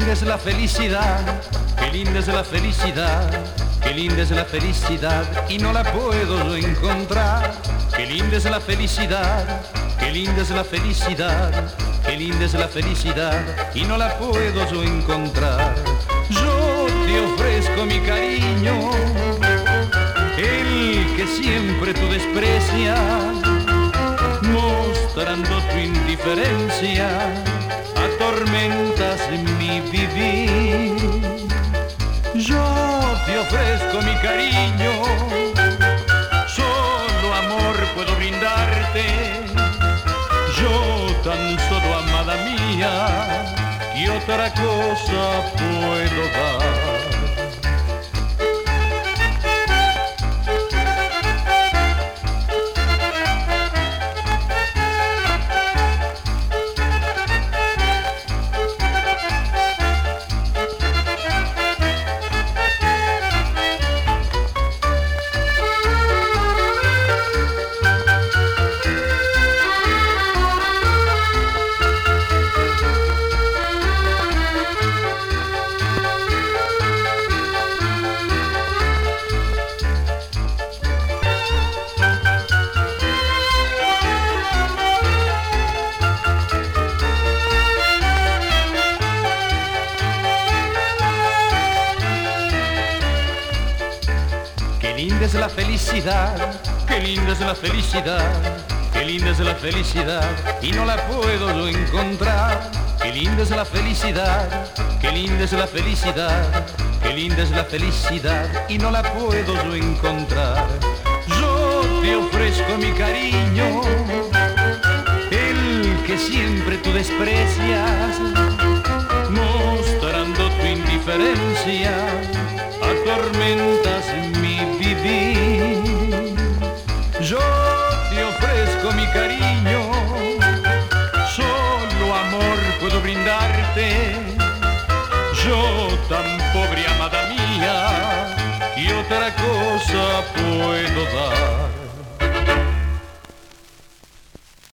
linda es la felicidad, qué linda es la felicidad, qué linda es la felicidad y no la puedo yo encontrar. Qué linda es la felicidad, qué linda es la felicidad, qué linda es la felicidad y no la puedo yo encontrar. Yo te ofrezco mi cariño, el que siempre tú desprecias, mostrando tu indiferencia, atormentas mi vivir. Yo te ofrezco mi cariño, solo amor puedo brindarte. Yo tan solo, amada mía, y otra cosa puedo dar. Qué linda es la felicidad, qué linda es la felicidad, qué linda es la felicidad y no la puedo yo encontrar. Qué linda es la felicidad, qué linda es la felicidad, qué linda es la felicidad y no la puedo yo encontrar. Yo te ofrezco mi cariño, el que siempre tú desprecias, mostrando tu indiferencia, atormentas mi vivir. Yo te ofrezco mi cariño, solo amor puedo brindarte. Yo tan pobre, amada mía, y otra cosa puedo dar.